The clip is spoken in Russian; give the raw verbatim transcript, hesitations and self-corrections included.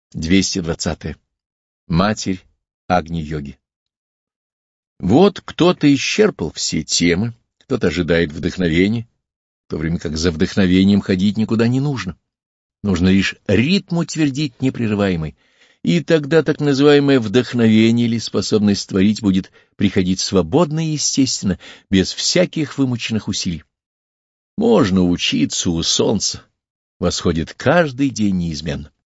двести двадцать. Матерь Агни-йоги. Вот кто-то исчерпал все темы, кто-то ожидает вдохновения, в то время как за вдохновением ходить никуда не нужно. Нужно лишь ритм утвердить непрерываемый, и тогда так называемое вдохновение или способность творить будет приходить свободно и естественно, без всяких вымученных усилий. Можно учиться у солнца, восходит каждый день неизменно.